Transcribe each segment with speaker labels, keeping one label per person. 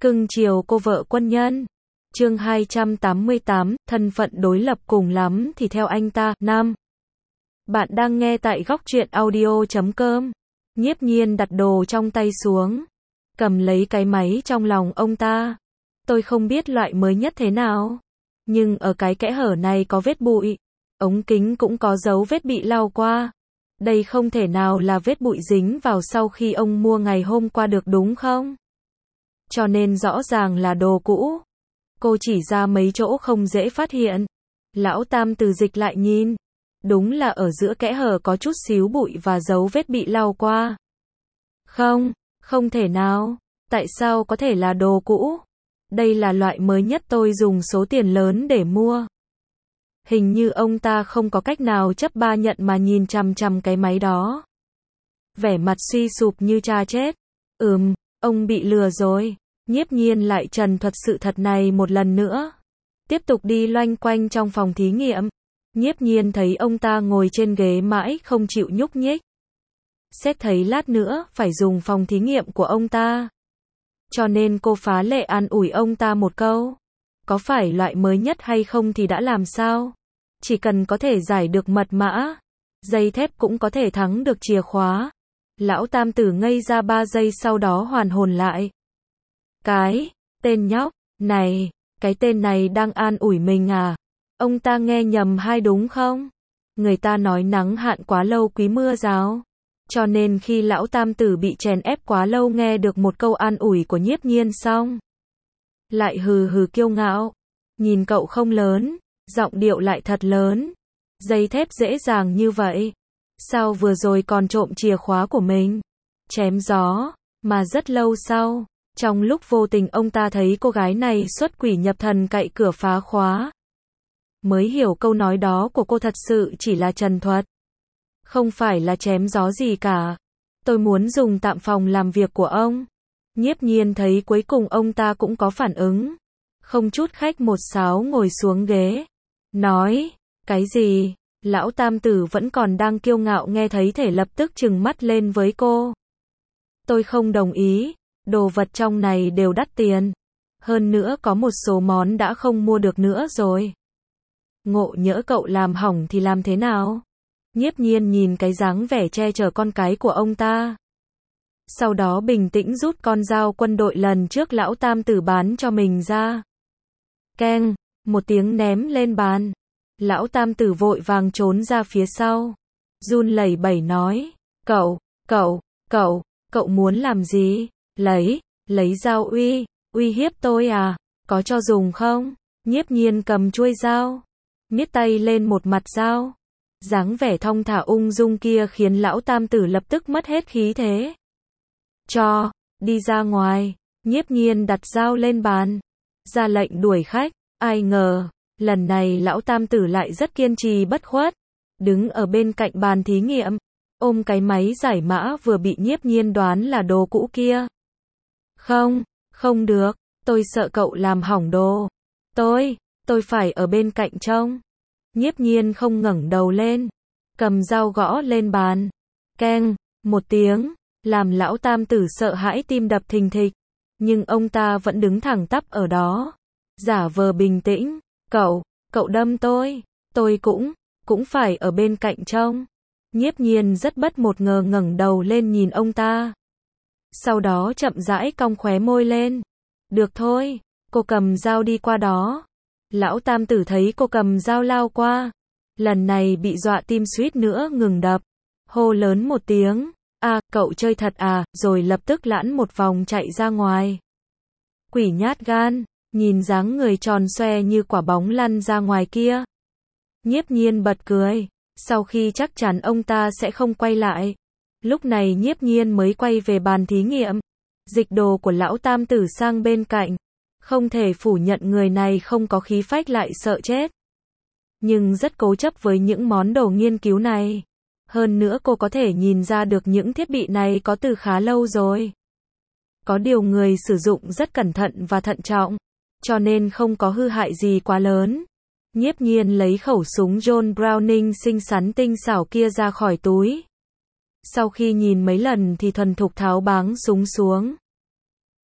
Speaker 1: Cưng chiều cô vợ quân nhân. Chương 288, thân phận đối lập cùng lắm thì theo anh ta. Nam. Bạn đang nghe tại góc truyện audio.com. Nhiếp Nhiên đặt đồ trong tay xuống, cầm lấy cái máy trong lòng ông ta. Tôi không biết loại mới nhất thế nào, nhưng ở cái kẽ hở này có vết bụi, ống kính cũng có dấu vết bị lau qua. Đây không thể nào là vết bụi dính vào sau khi ông mua ngày hôm qua được đúng không? Cho nên rõ ràng là đồ cũ. Cô chỉ ra mấy chỗ không dễ phát hiện. Lão Tam từ dịch lại nhìn. Đúng là ở giữa kẽ hở có chút xíu bụi và dấu vết bị lau qua. Không thể nào. Tại sao có thể là đồ cũ? Đây là loại mới nhất tôi dùng số tiền lớn để mua. Hình như ông ta không có cách nào chấp ba nhận mà nhìn chằm chằm cái máy đó. Vẻ mặt suy sụp như cha chết. Ông bị lừa rồi. Nhiếp Nhiên lại trần thuật sự thật này một lần nữa. Tiếp tục đi loanh quanh trong phòng thí nghiệm. Nhiếp Nhiên thấy ông ta ngồi trên ghế mãi không chịu nhúc nhích. Xét thấy lát nữa phải dùng phòng thí nghiệm của ông ta. Cho nên cô phá lệ an ủi ông ta một câu. Có phải loại mới nhất hay không thì đã làm sao? Chỉ cần có thể giải được mật mã, dây thép cũng có thể thắng được chìa khóa. Lão Tam tử ngây ra 3 giây sau đó hoàn hồn lại. Cái tên nhóc này, cái tên này đang an ủi mình à? Ông ta nghe nhầm hay đúng không? Người ta nói nắng hạn quá lâu quý mưa rào. Cho nên khi lão Tam tử bị chèn ép quá lâu nghe được một câu an ủi của Nhiếp Nhiên xong, lại hừ hừ kiêu ngạo. Nhìn cậu không lớn, giọng điệu lại thật lớn. Dây thép dễ dàng như vậy. Sao vừa rồi còn trộm chìa khóa của mình? Chém gió. Mà rất lâu sau, trong lúc vô tình ông ta thấy cô gái này xuất quỷ nhập thần cậy cửa phá khóa. Mới hiểu câu nói đó của cô thật sự chỉ là trần thuật. Không phải là chém gió gì cả. Tôi muốn dùng tạm phòng làm việc của ông. Nhiếp Nhiên thấy cuối cùng ông ta cũng có phản ứng. Không chút khách một sáo ngồi xuống ghế. Nói, cái gì? Lão Tam tử vẫn còn đang kiêu ngạo nghe thấy thể lập tức trừng mắt lên với cô. Tôi không đồng ý. Đồ vật trong này đều đắt tiền. Hơn nữa có một số món đã không mua được nữa rồi. Ngộ nhỡ cậu làm hỏng thì làm thế nào? Nhiếp Nhiên nhìn cái dáng vẻ che chở con cái của ông ta. Sau đó bình tĩnh rút con dao quân đội lần trước lão Tam tử bán cho mình ra. Keng, một tiếng ném lên bàn. Lão Tam tử vội vàng trốn ra phía sau. Run lẩy bẩy nói. Cậu muốn làm gì? Lấy dao uy hiếp tôi à? Có cho dùng không? Nhiếp Nhiên cầm chuôi dao, miết tay lên một mặt dao. Dáng vẻ thong thả ung dung kia khiến lão Tam tử lập tức mất hết khí thế. Đi ra ngoài. Nhiếp Nhiên đặt dao lên bàn, ra lệnh đuổi khách. Ai ngờ, lần này lão Tam tử lại rất kiên trì bất khuất, đứng ở bên cạnh bàn thí nghiệm, ôm cái máy giải mã vừa bị Nhiếp Nhiên đoán là đồ cũ kia. Không được, tôi sợ cậu làm hỏng đồ. Tôi phải ở bên cạnh trông. Nhiếp Nhiên không ngẩng đầu lên, cầm dao gõ lên bàn. Keng, một tiếng, làm lão Tam tử sợ hãi tim đập thình thịch. Nhưng ông ta vẫn đứng thẳng tắp ở đó, giả vờ bình tĩnh. Cậu đâm tôi cũng phải ở bên cạnh trông. Nhiếp Nhiên rất bất một ngờ ngẩng đầu lên nhìn ông ta. Sau đó chậm rãi cong khóe môi lên. Được thôi, cô cầm dao đi qua đó. Lão Tam tử thấy cô cầm dao lao qua. Lần này bị dọa tim suýt nữa ngừng đập. Hô lớn một tiếng. Cậu chơi thật à, rồi lập tức lãn một vòng chạy ra ngoài. Quỷ nhát gan, nhìn dáng người tròn xoe như quả bóng lăn ra ngoài kia. Nhiếp Nhiên bật cười. Sau khi chắc chắn ông ta sẽ không quay lại, lúc này Nhiếp Nhiên mới quay về bàn thí nghiệm, dịch đồ của lão Tam tử sang bên cạnh. Không thể phủ nhận người này không có khí phách lại sợ chết, nhưng rất cố chấp với những món đồ nghiên cứu này. Hơn nữa cô có thể nhìn ra được những thiết bị này có từ khá lâu rồi. Có điều người sử dụng rất cẩn thận và thận trọng, cho nên không có hư hại gì quá lớn. Nhiếp Nhiên lấy khẩu súng John Browning xinh xắn tinh xảo kia ra khỏi túi. Sau khi nhìn mấy lần thì thuần thục tháo báng súng xuống.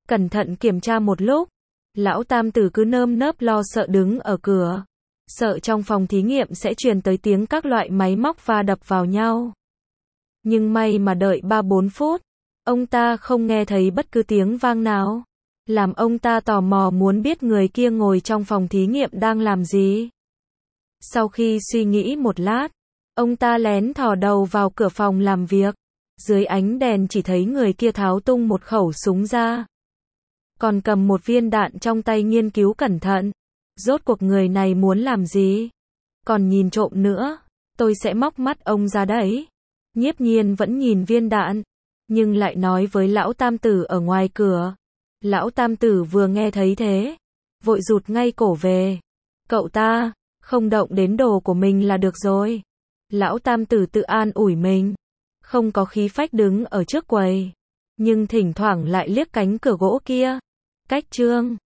Speaker 1: cẩn thận kiểm tra một lúc. Lão tam tử cứ nơm nớp lo sợ đứng ở cửa. Sợ trong phòng thí nghiệm sẽ truyền tới tiếng các loại máy móc va đập vào nhau. Nhưng may mà đợi 3-4 phút, ông ta không nghe thấy bất cứ tiếng vang nào. Làm ông ta tò mò muốn biết người kia ngồi trong phòng thí nghiệm đang làm gì. Sau khi suy nghĩ một lát, ông ta lén thò đầu vào cửa phòng làm việc. Dưới ánh đèn chỉ thấy người kia tháo tung một khẩu súng ra. Còn cầm một viên đạn trong tay nghiên cứu cẩn thận. Rốt cuộc người này muốn làm gì? Còn nhìn trộm nữa, tôi sẽ móc mắt ông ra đấy. Nhiếp Nhiên vẫn nhìn viên đạn, nhưng lại nói với lão tam tử ở ngoài cửa. Lão tam tử vừa nghe thấy thế, vội rụt ngay cổ về. Cậu ta, không động đến đồ của mình là được rồi. Lão tam tử tự an ủi mình, không có khí phách đứng ở trước quầy, nhưng thỉnh thoảng lại liếc cánh cửa gỗ kia. Cách chương